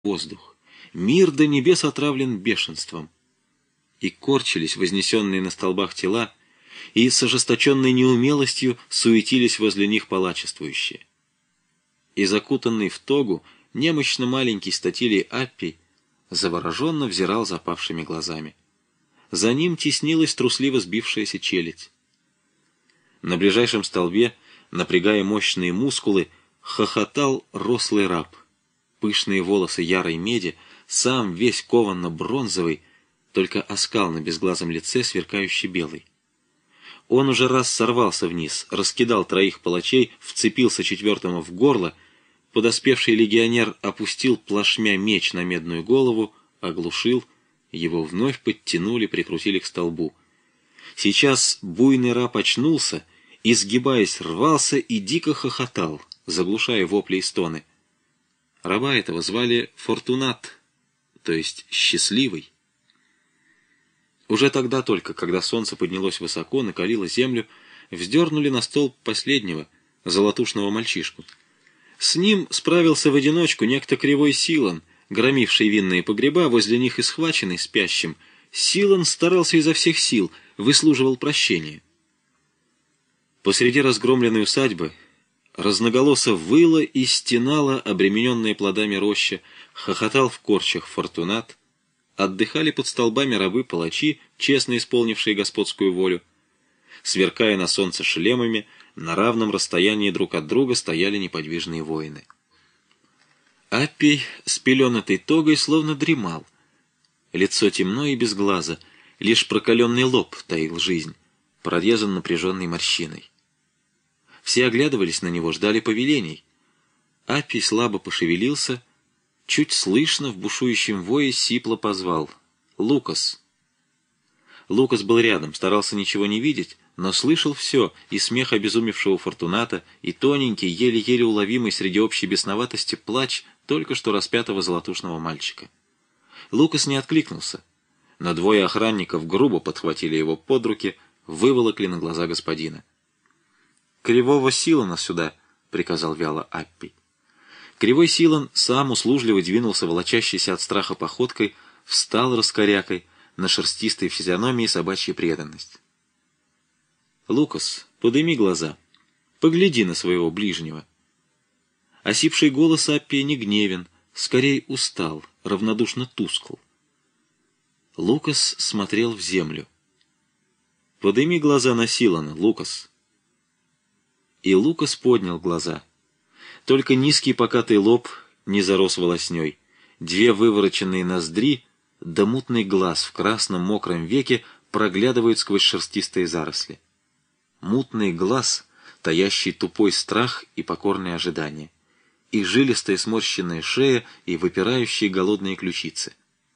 воздух. Мир до небес отравлен бешенством. И корчились вознесенные на столбах тела, и с ожесточенной неумелостью суетились возле них палачествующие. И закутанный в тогу немощно маленький статилий Аппий завороженно взирал запавшими глазами. За ним теснилась трусливо сбившаяся челядь. На ближайшем столбе, напрягая мощные мускулы, хохотал рослый раб. Пышные волосы ярой меди, сам весь кованно-бронзовый, только оскал на безглазом лице сверкающий белый. Он уже раз сорвался вниз, раскидал троих палачей, вцепился четвертому в горло. Подоспевший легионер опустил плашмя меч на медную голову, оглушил, его вновь подтянули, прикрутили к столбу. Сейчас буйный раб очнулся, изгибаясь, рвался и дико хохотал, заглушая вопли и стоны. Раба этого звали Фортунат, то есть счастливый. Уже тогда только, когда солнце поднялось высоко, накалило землю, вздернули на столб последнего, золотушного мальчишку. С ним справился в одиночку некто кривой Силан, громивший винные погреба, возле них и схваченный спящим. Силан старался изо всех сил, выслуживал прощение. Посреди разгромленной усадьбы разноголосо выла и стенала обремененная плодами роща, хохотал в корчах Фортунат, отдыхали под столбами рабы-палачи, честно исполнившие господскую волю. Сверкая на солнце шлемами, на равном расстоянии друг от друга стояли неподвижные воины. Аппий с пеленатой тогой словно дремал. Лицо темно и без глаза, лишь прокаленный лоб таил жизнь, прорезан напряженной морщиной. Все оглядывались на него, ждали повелений. Аппий слабо пошевелился, чуть слышно в бушующем вое сипло позвал: «Лукас!». Лукас был рядом, старался ничего не видеть, но слышал все, и смех обезумевшего Фортуната, и тоненький, еле-еле уловимый среди общей бесноватости плач только что распятого золотушного мальчика. Лукас не откликнулся, но двое охранников грубо подхватили его под руки, выволокли на глаза господина. «Кривого Силана сюда!» — приказал вяло Аппий. Кривой Силан сам услужливо двинулся волочащейся от страха походкой, встал раскорякой, на шерстистой физиономии собачья преданность. «Лукас, подыми глаза, погляди на своего ближнего». Осипший голос Аппия не гневен, скорее устал, равнодушно тускл. Лукас смотрел в землю. «Подыми глаза на Силана, Лукас». И Лукас поднял глаза. Только низкий покатый лоб не зарос волосней, две вывороченные ноздри да мутный глаз в красном мокром веке проглядывают сквозь шерстистые заросли. Мутный глаз, таящий тупой страх и покорное ожидание, и жилистая сморщенная шея, и выпирающие голодные ключицы.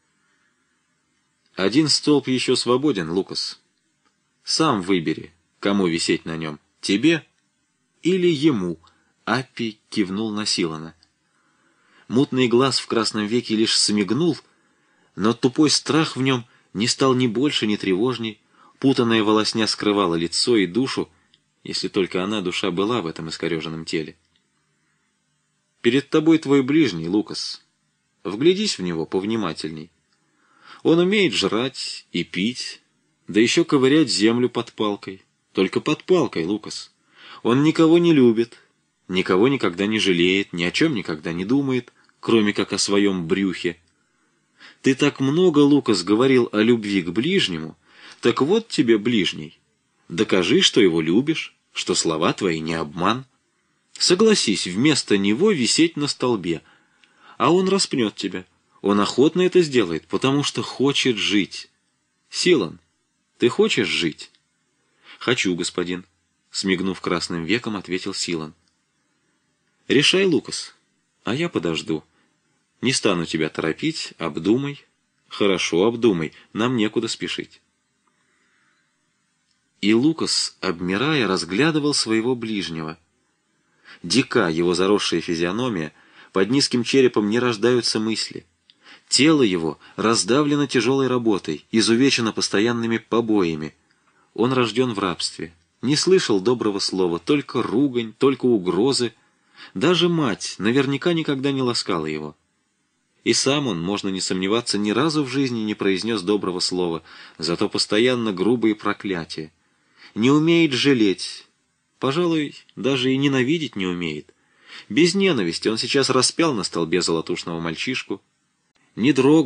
«Один столб еще свободен, Лукас. Сам выбери, кому висеть на нем, тебе или ему». Аппий кивнул на Силана. Мутный глаз в красном веке лишь смигнул, но тупой страх в нем не стал ни больше, ни тревожней. Путанная волосня скрывала лицо и душу, если только она, душа, была в этом искореженном теле. «Перед тобой твой ближний, Лукас. Вглядись в него повнимательней. Он умеет жрать и пить, да еще ковырять землю под палкой. Только под палкой, Лукас. Он никого не любит, никого никогда не жалеет, ни о чем никогда не думает, кроме как о своем брюхе. Ты так много, Лукас, говорил о любви к ближнему, так вот тебе ближний. Докажи, что его любишь, что слова твои не обман. Согласись вместо него висеть на столбе, а он распнет тебя. Он охотно это сделает, потому что хочет жить. Силан, ты хочешь жить?» «Хочу, господин», — смигнув красным веком, ответил Силан. «Решай, Лукас, а я подожду. Не стану тебя торопить, обдумай. Хорошо, обдумай, нам некуда спешить». И Лукас, обмирая, разглядывал своего ближнего. Дика его заросшая физиономия, под низким черепом не рождаются мысли. Тело его раздавлено тяжелой работой, изувечено постоянными побоями. Он рожден в рабстве, не слышал доброго слова, только ругань, только угрозы. Даже мать наверняка никогда не ласкала его. И сам он, можно не сомневаться, ни разу в жизни не произнес доброго слова, зато постоянно грубые проклятия. Не умеет жалеть, пожалуй, даже и ненавидеть не умеет. Без ненависти он сейчас распял на столбе золотушного мальчишку, не дрогнул,